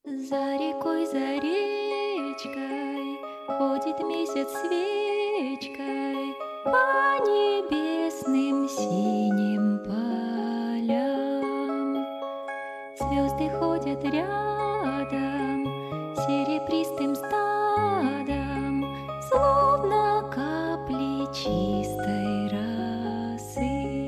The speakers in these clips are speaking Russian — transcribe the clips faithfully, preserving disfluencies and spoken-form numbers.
За рекой, за речкой ходит месяц свечкой по небесным синим полям. Звезды ходят рядом серебристым стадом, словно капли чистой росы.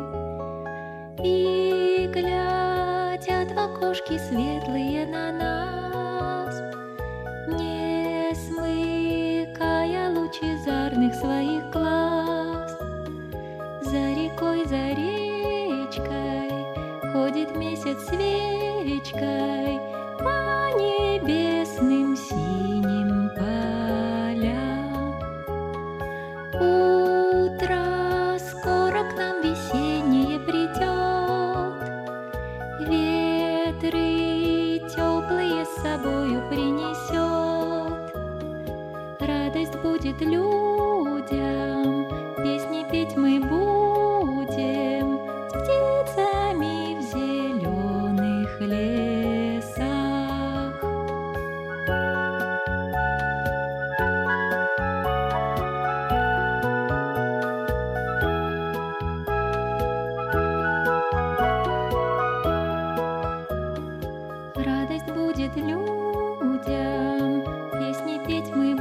И глядят в окошки светлые на нас, не смыкая лучезарных своих глаз. За рекой, за речкой ходит месяц свечкой по небесным синим полям. Утро скоро к нам весеннее придет, ветры теплые с собою принесет. Радость будет людям, песни петь мы будем с птицами в зеленых лесах. Радость будет людям, песни петь мы